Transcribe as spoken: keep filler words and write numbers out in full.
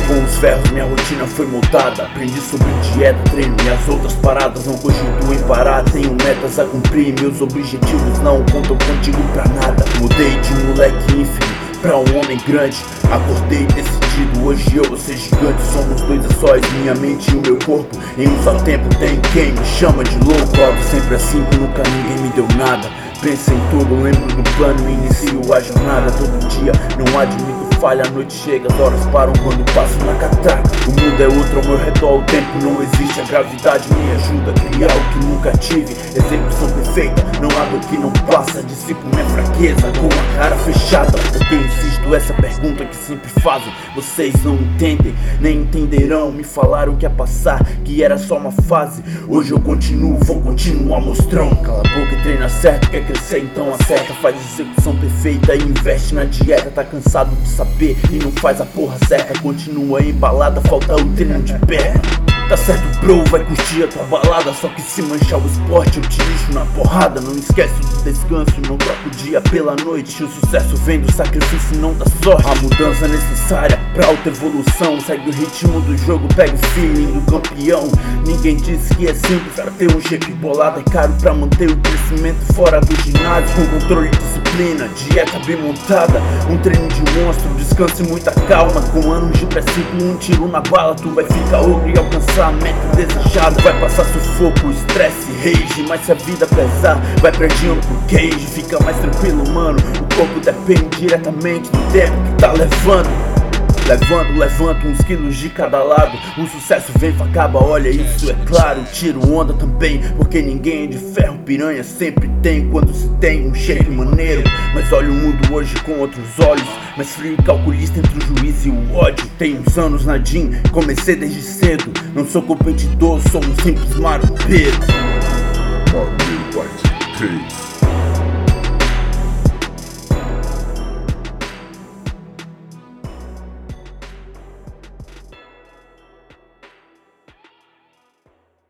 com os ferros, minha rotina foi moldada. Aprendi sobre dieta, treino e as outras paradas. Não cogito em parar, tenho metas a cumprir. Meus objetivos não contam contigo pra nada. Mudei de um moleque ínfimo pra um homem grande. Acordei decidido, hoje eu vou ser gigante. Somos dois a sós, minha mente e o meu corpo. Em um só tempo tem quem me chama de louco. Algo sempre assim, que nunca ninguém me deu nada. Penso em tudo, lembro do plano e inicio a jornada. Todo dia, não admito falha, a noite chega, as horas param quando passo na catraca. O mundo é outro ao meu redor, o tempo não existe. A gravidade me ajuda a criar o que nunca tive. Execução perfeita, não há do que não passa. Dissipo minha fraqueza com a cara fechada. Porque insisto, essa pergunta que sempre fazem. Vocês não entendem, nem entenderão. Me falaram que ia passar, que era só uma fase. Hoje eu continuo, vou continuar mostrando. Cala a boca e treina certo, quer crescer então acerta. Faz execução perfeita e investe na dieta. Tá cansado de saber e não faz a porra certa. Continua embalada, falta o treino de perna. Tá certo bro, vai curtir a tua balada. Só que se manchar o esporte eu te lixo na porrada. Não esquece do descanso, não troca o dia pela noite. O sucesso vem do sacrifício, não da sorte. A mudança necessária pra alta evolução. Segue o ritmo do jogo, pega o feeling do campeão. Ninguém disse que é simples pra ter um shape bolado. É caro pra manter o crescimento fora do ginásio. Com controle e disciplina, dieta bem montada. Um treino de monstro, descanso e muita calma. Com anos de princípio, um tiro na bala. Tu vai ficar ogro e alcançar a meta desejada. Vai passar sufoco, estresse, rage. Mas se a vida pesar, vai perdendo pro cage. Fica mais tranquilo, mano. O corpo depende diretamente do tempo que tá levando. Levando, levanto uns quilos de cada lado. O sucesso vem, acaba, olha isso é claro. Tiro onda também, porque ninguém é de ferro. Piranha sempre tem quando se tem um shape maneiro. Mas olha o mundo hoje com outros olhos. Mais frio e calculista entre o juízo e o ódio. Tenho uns anos na Gym, comecei desde cedo. Não sou competidor, sou um simples marombeiro. Marombeiro White, três